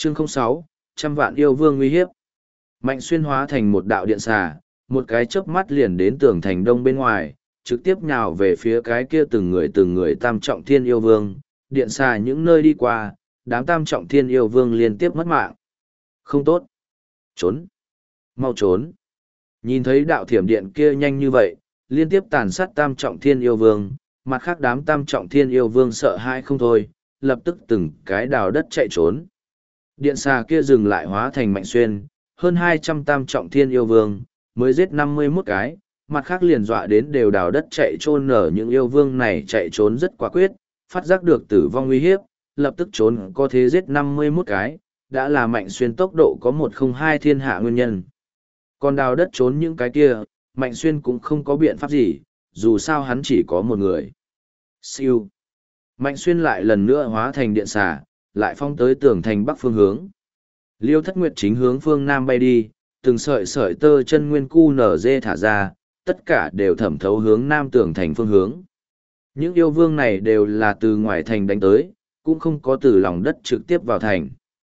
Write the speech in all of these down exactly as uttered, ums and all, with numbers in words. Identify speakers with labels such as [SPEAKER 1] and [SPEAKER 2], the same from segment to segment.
[SPEAKER 1] Chương không sáu, trăm vạn yêu vương uy hiếp. Mạnh xuyên hóa thành một đạo điện xà, một cái chớp mắt liền đến tường thành đông bên ngoài, trực tiếp nhào về phía cái kia từng người từng người tam trọng thiên yêu vương, điện xà những nơi đi qua, đám tam trọng thiên yêu vương liên tiếp mất mạng. Không tốt. Trốn. Mau trốn. Nhìn thấy đạo thiểm điện kia nhanh như vậy, liên tiếp tàn sát tam trọng thiên yêu vương, mặt khác đám tam trọng thiên yêu vương sợ hãi không thôi, lập tức từng cái đào đất chạy trốn. Điện xà kia dừng lại hóa thành Mạnh xuyên, hơn hai trăm tam trọng thiên yêu vương, mới giết năm mươi mốt cái, mặt khác liền dọa đến đều đào đất chạy trôn nở những yêu vương này chạy trốn rất quả quyết, phát giác được tử vong uy hiếp, lập tức trốn có thế giết năm mươi mốt cái, đã là Mạnh xuyên tốc độ có một không hai thiên hạ nguyên nhân. Còn đào đất trốn những cái kia, Mạnh xuyên cũng không có biện pháp gì, dù sao hắn chỉ có một người. Siêu. Mạnh xuyên lại lần nữa hóa thành điện xà, lại phong tới tường thành bắc phương hướng. Liêu Thất Nguyệt chính hướng phương nam bay đi, từng sợi sợi tơ chân nguyên cu nở dê thả ra, tất cả đều thẩm thấu hướng nam tường thành phương hướng. Những yêu vương này đều là từ ngoài thành đánh tới, cũng không có từ lòng đất trực tiếp vào thành.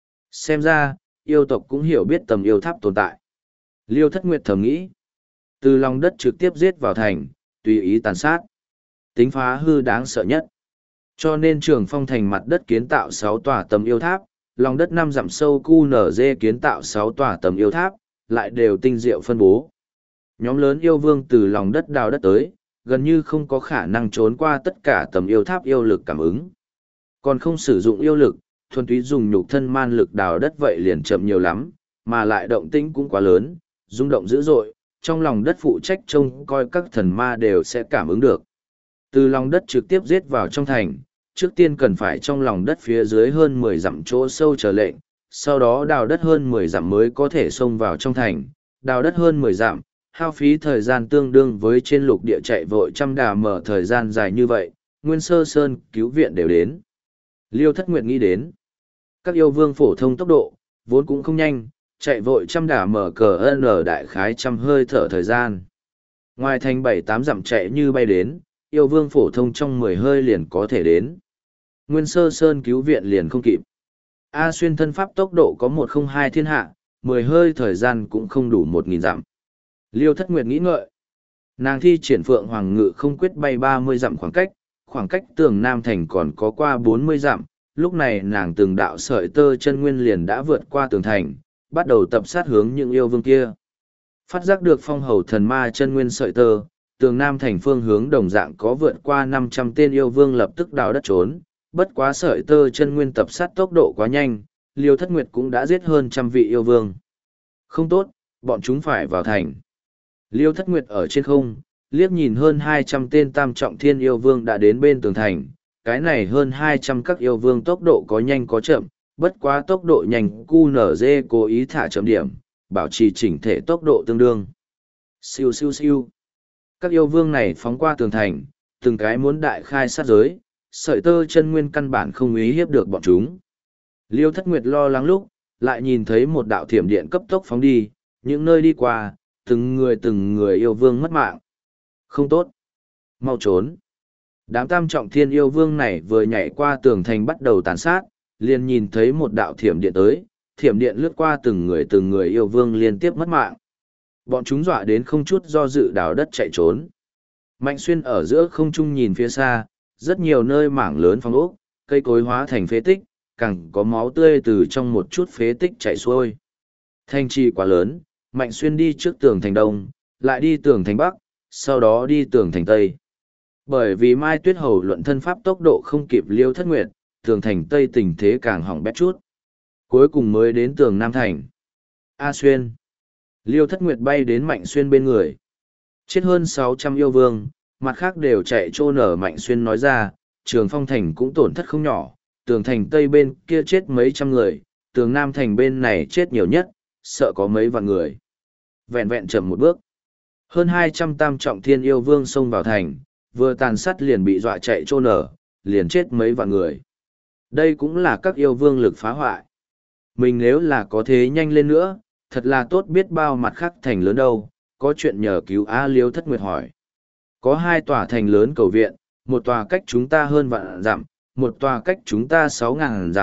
[SPEAKER 1] Xem ra, yêu tộc cũng hiểu biết tầm yêu tháp tồn tại. Liêu Thất Nguyệt thầm nghĩ, từ lòng đất trực tiếp giết vào thành, tùy ý tàn sát. Tính phá hư đáng sợ nhất. Cho nên Trường Phong thành mặt đất kiến tạo sáu tòa tầm yêu tháp, lòng đất năm dặm sâu cu nở dê kiến tạo sáu tòa tầm yêu tháp, lại đều tinh diệu phân bố. Nhóm lớn yêu vương từ lòng đất đào đất tới, gần như không có khả năng trốn qua tất cả tầm yêu tháp yêu lực cảm ứng. Còn không sử dụng yêu lực, thuần túy dùng nhục thân man lực đào đất vậy liền chậm nhiều lắm, mà lại động tĩnh cũng quá lớn, rung động dữ dội, trong lòng đất phụ trách trông coi các thần ma đều sẽ cảm ứng được. Từ lòng đất trực tiếp giết vào trong thành, trước tiên cần phải trong lòng đất phía dưới hơn mười dặm chỗ sâu chờ lệnh, sau đó đào đất hơn mười dặm mới có thể xông vào trong thành, đào đất hơn mười dặm, hao phí thời gian tương đương với trên lục địa chạy vội trăm đà mở thời gian dài như vậy, Nguyên Sơ Sơn cứu viện đều đến. Liêu Thất Nguyệt nghĩ đến, các yêu vương phổ thông tốc độ, vốn cũng không nhanh, chạy vội trăm đà mở cờ n đại khái trăm hơi thở thời gian. Ngoài thành bảy tám dặm chạy như bay đến, yêu vương phổ thông trong mười hơi liền có thể đến. Nguyên Sơ Sơn cứu viện liền không kịp. A Xuyên thân pháp tốc độ có một không hai thiên hạ, mười hơi thời gian cũng không đủ một nghìn dặm. Liêu Thất Nguyệt nghĩ ngợi. Nàng thi triển Phượng Hoàng Ngự không quyết bay ba mươi dặm khoảng cách, khoảng cách tường Nam Thành còn có qua bốn mươi dặm. Lúc này nàng từng đạo sợi tơ chân nguyên liền đã vượt qua tường thành, bắt đầu tập sát hướng những yêu vương kia. Phát giác được phong hầu thần ma chân nguyên sợi tơ, tường Nam Thành phương hướng đồng dạng có vượt qua năm trăm tên yêu vương lập tức đào đất trốn, bất quá sợi tơ chân nguyên tập sát tốc độ quá nhanh, Liêu Thất Nguyệt cũng đã giết hơn trăm vị yêu vương. Không tốt, bọn chúng phải vào thành. Liêu Thất Nguyệt ở trên không, liếc nhìn hơn hai trăm tên tam trọng thiên yêu vương đã đến bên tường thành, cái này hơn hai trăm các yêu vương tốc độ có nhanh có chậm, bất quá tốc độ nhanh cu nở dê cố ý thả chậm điểm, bảo trì chỉnh thể tốc độ tương đương. Siêu siêu siêu. Các yêu vương này phóng qua tường thành, từng cái muốn đại khai sát giới, sợi tơ chân nguyên căn bản không ý hiếp được bọn chúng. Liêu Thất Nguyệt lo lắng lúc, lại nhìn thấy một đạo thiểm điện cấp tốc phóng đi, những nơi đi qua, từng người từng người yêu vương mất mạng. Không tốt. Mau trốn. Đám tam trọng thiên yêu vương này vừa nhảy qua tường thành bắt đầu tàn sát, liền nhìn thấy một đạo thiểm điện tới, thiểm điện lướt qua từng người từng người yêu vương liên tiếp mất mạng. Bọn chúng dọa đến không chút do dự đào đất chạy trốn. Mạnh Xuyên ở giữa không trung nhìn phía xa, rất nhiều nơi mảng lớn phong ốc, cây cối hóa thành phế tích, càng có máu tươi từ trong một chút phế tích chảy xuôi. Thanh trì quá lớn, Mạnh Xuyên đi trước tường thành đông, lại đi tường thành bắc, sau đó đi tường thành tây. Bởi vì Mai Tuyết Hầu luận thân pháp tốc độ không kịp Liêu Thất Nguyệt, tường thành tây tình thế càng hỏng bét chút. Cuối cùng mới đến tường Nam Thành. A Xuyên. Liêu Thất Nguyệt bay đến Mạnh Xuyên bên người. Chết hơn sáu trăm yêu vương, mặt khác đều chạy trô nở. Mạnh Xuyên nói ra, Trường Phong Thành cũng tổn thất không nhỏ, tường thành tây bên kia chết mấy trăm người, tường Nam Thành bên này chết nhiều nhất, sợ có mấy vạn người. Vẹn vẹn chậm một bước. Hơn hai trăm tam trọng thiên yêu vương xông vào thành, vừa tàn sát liền bị dọa chạy trô nở, liền chết mấy vạn người. Đây cũng là các yêu vương lực phá hoại. Mình nếu là có thế nhanh lên nữa, thật là tốt biết bao mặt khác thành lớn đâu, có chuyện nhờ cứu A Liêu Thất Nguyệt hỏi. Có hai tòa thành lớn cầu viện, một tòa cách chúng ta hơn vạn dặm, một tòa cách chúng ta sáu ngàn dặm,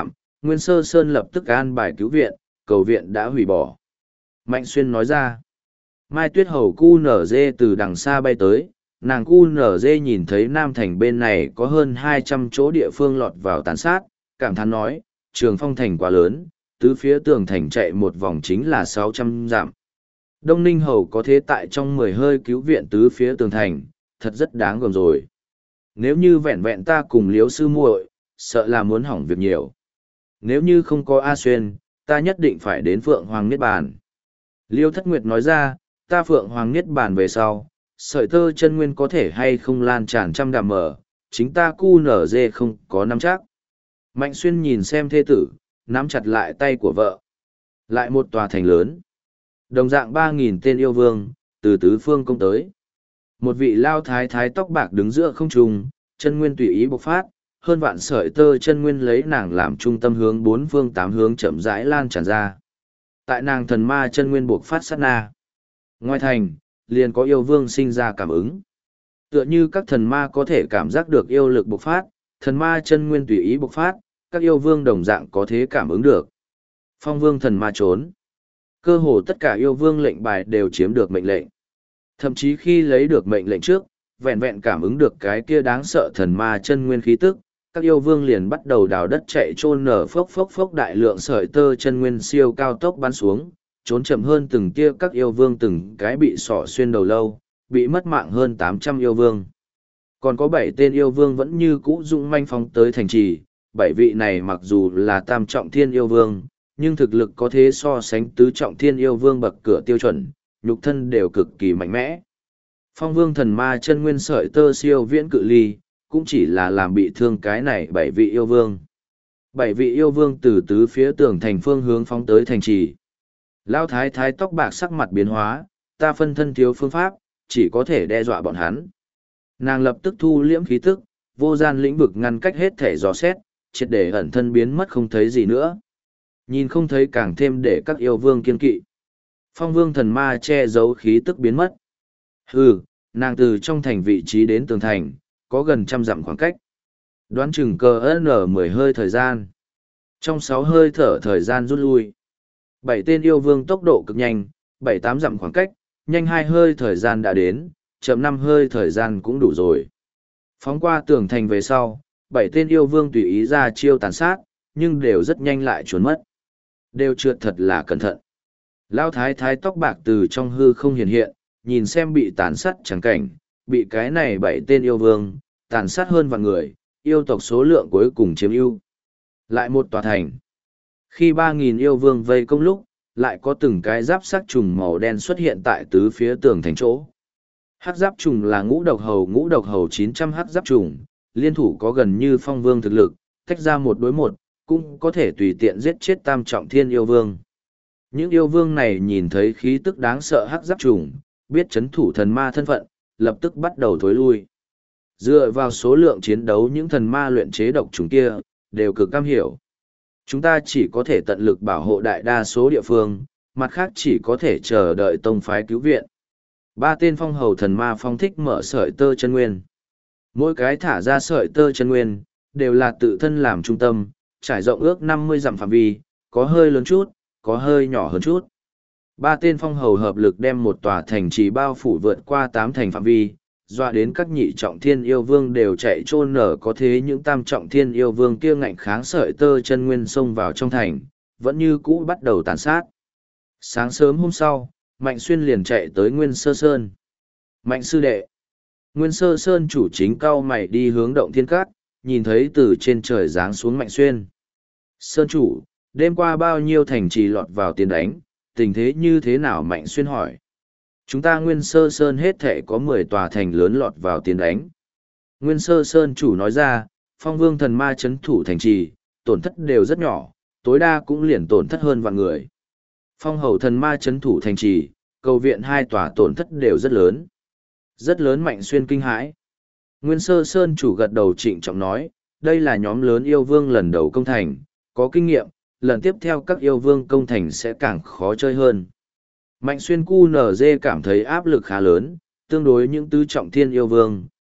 [SPEAKER 1] Nguyên Sơ Sơn lập tức an bài cứu viện, cầu viện đã hủy bỏ. Mạnh Xuyên nói ra. Mai Tuyết Hầu cu nở dê từ đằng xa bay tới, nàng cu nở dê nhìn thấy Nam Thành bên này có hơn hai trăm chỗ địa phương lọt vào tàn sát, cảm thán nói, Trường Phong Thành quá lớn, tứ phía tường thành chạy một vòng chính là sáu trăm dặm. Đông Ninh Hầu có thế tại trong mười hơi cứu viện tứ phía tường thành, thật rất đáng gờm rồi. Nếu như vẹn vẹn ta cùng Liếu sư muội, sợ là muốn hỏng việc nhiều. Nếu như không có A Xuyên, ta nhất định phải đến Phượng Hoàng Niết Bàn. Liêu Thất Nguyệt nói ra, ta Phượng Hoàng Niết Bàn về sau, sợi tơ chân nguyên có thể hay không lan tràn trăm đàm mở, chính ta cu nở dê không có nắm chắc. Mạnh Xuyên nhìn xem thê tử, nắm chặt lại tay của vợ. Lại một tòa thành lớn. Đồng dạng ba nghìn tên yêu vương, từ tứ phương công tới. Một vị lao thái thái tóc bạc đứng giữa không trung, chân nguyên tùy ý bộc phát, hơn vạn sợi tơ chân nguyên lấy nàng làm trung tâm hướng bốn phương tám hướng chậm rãi lan tràn ra. Tại nàng thần ma chân nguyên bộc phát sát na. Ngoài thành, liền có yêu vương sinh ra cảm ứng. Tựa như các thần ma có thể cảm giác được yêu lực bộc phát, thần ma chân nguyên tùy ý bộc phát, các yêu vương đồng dạng có thế cảm ứng được. Phong vương thần ma trốn. Cơ hồ tất cả yêu vương lệnh bài đều chiếm được mệnh lệnh. Thậm chí khi lấy được mệnh lệnh trước, vẹn vẹn cảm ứng được cái kia đáng sợ thần ma chân nguyên khí tức, các yêu vương liền bắt đầu đào đất chạy trôn nở phốc phốc phốc đại lượng sợi tơ chân nguyên siêu cao tốc bắn xuống, trốn chậm hơn từng tia các yêu vương từng cái bị sỏ xuyên đầu lâu, bị mất mạng hơn tám trăm yêu vương. Còn có bảy tên yêu vương vẫn như cũ dũng manh phóng tới thành trì, bảy vị này mặc dù là tam trọng thiên yêu vương, nhưng thực lực có thế so sánh tứ trọng thiên yêu vương bậc cửa tiêu chuẩn, nhục thân đều cực kỳ mạnh mẽ. Phong vương thần ma chân nguyên sợi tơ siêu viễn cự ly, cũng chỉ là làm bị thương cái này bảy vị yêu vương. Bảy vị yêu vương từ tứ phía tường thành phương hướng phóng tới thành trì. Lao thái thái tóc bạc sắc mặt biến hóa, ta phân thân thiếu phương pháp, chỉ có thể đe dọa bọn hắn. Nàng lập tức thu liễm khí tức, vô gian lĩnh vực ngăn cách hết thể dò xét, triệt để ẩn thân biến mất không thấy gì nữa. Nhìn không thấy càng thêm để các yêu vương kiên kỵ. Phong vương thần ma che giấu khí tức biến mất. Hừ, nàng từ trong thành vị trí đến tường thành, có gần trăm dặm khoảng cách. Đoán chừng cờ n mười hơi thời gian. Trong sáu hơi thở thời gian rút lui. Bảy tên yêu vương tốc độ cực nhanh, bảy tám dặm khoảng cách, nhanh hai hơi thời gian đã đến, chậm năm hơi thời gian cũng đủ rồi. Phóng qua tường thành về sau, bảy tên yêu vương tùy ý ra chiêu tàn sát, nhưng đều rất nhanh lại trốn mất. Đều trượt thật là cẩn thận. Lao thái thái tóc bạc từ trong hư không hiện hiện, nhìn xem bị tàn sát chẳng cảnh, bị cái này bảy tên yêu vương, tàn sát hơn vạn người, yêu tộc số lượng cuối cùng chiếm ưu. Lại một tòa thành. Khi ba nghìn yêu vương vây công lúc, lại có từng cái giáp sắc trùng màu đen xuất hiện tại tứ phía tường thành chỗ. Hắc giáp trùng là ngũ độc hầu ngũ độc hầu chín trăm hắc giáp trùng, liên thủ có gần như phong vương thực lực, tách ra một đối một, cũng có thể tùy tiện giết chết tam trọng thiên yêu vương. Những yêu vương này nhìn thấy khí tức đáng sợ hắc giáp trùng, biết chấn thủ thần ma thân phận, lập tức bắt đầu thối lui. Dựa vào số lượng chiến đấu những thần ma luyện chế độc trùng kia, đều cực cam hiểu. Chúng ta chỉ có thể tận lực bảo hộ đại đa số địa phương, mặt khác chỉ có thể chờ đợi tông phái cứu viện. Ba tên phong hầu thần ma phong thích mở sợi tơ chân nguyên. Mỗi cái thả ra sợi tơ chân nguyên, đều là tự thân làm trung tâm, trải rộng ước năm mươi dặm phạm vi, có hơi lớn chút, có hơi nhỏ hơn chút. Ba tên phong hầu hợp lực đem một tòa thành trì bao phủ vượt qua tám thành phạm vi, dọa đến các nhị trọng thiên yêu vương đều chạy trôn nở, có thế những tam trọng thiên yêu vương kia ngạnh kháng sợi tơ chân nguyên xông vào trong thành, vẫn như cũ bắt đầu tàn sát. Sáng sớm hôm sau, Mạnh Xuyên liền chạy tới Nguyên Sơ Sơn. Mạnh sư đệ. Nguyên Sơ Sơn chủ chính cao mày đi hướng động thiên cát, nhìn thấy từ trên trời giáng xuống Mạnh Xuyên. Sơn chủ, đêm qua bao nhiêu thành trì lọt vào tiền đánh, tình thế như thế nào? Mạnh Xuyên hỏi. Chúng ta Nguyên Sơ Sơn hết thể có mười tòa thành lớn lọt vào tiền đánh. Nguyên Sơ Sơn chủ nói ra, phong vương thần ma chấn thủ thành trì, tổn thất đều rất nhỏ, tối đa cũng liền tổn thất hơn vạn người. Phong hầu thần ma chấn thủ thành trì, cầu viện hai tòa tổn thất đều rất lớn. Rất lớn. Mạnh Xuyên kinh hãi. Nguyên Sơ Sơn chủ gật đầu trịnh trọng nói, đây là nhóm lớn yêu vương lần đầu công thành, có kinh nghiệm, lần tiếp theo các yêu vương công thành sẽ càng khó chơi hơn. Mạnh Xuyên cu nở dê cảm thấy áp lực khá lớn, tương đối những tứ trọng thiên yêu vương,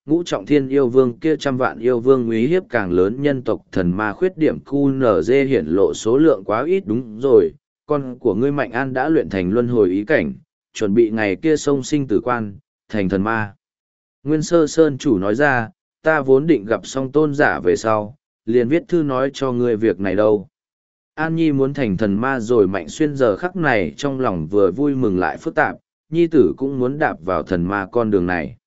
[SPEAKER 1] ngũ trọng thiên yêu vương kia trăm vạn yêu vương uy hiếp càng lớn nhân tộc thần ma khuyết điểm Q N Z hiển lộ số lượng quá ít đúng rồi, con của ngươi Mạnh An đã luyện thành luân hồi ý cảnh, chuẩn bị ngày kia sông sinh tử quan, thành thần ma. Nguyên Sơ Sơn chủ nói ra, ta vốn định gặp song tôn giả về sau, liền viết thư nói cho ngươi việc này đâu. An Nhi muốn thành thần ma rồi Mạnh Xuyên giờ khắc này trong lòng vừa vui mừng lại phức tạp, Nhi tử cũng muốn đạp vào thần ma con đường này.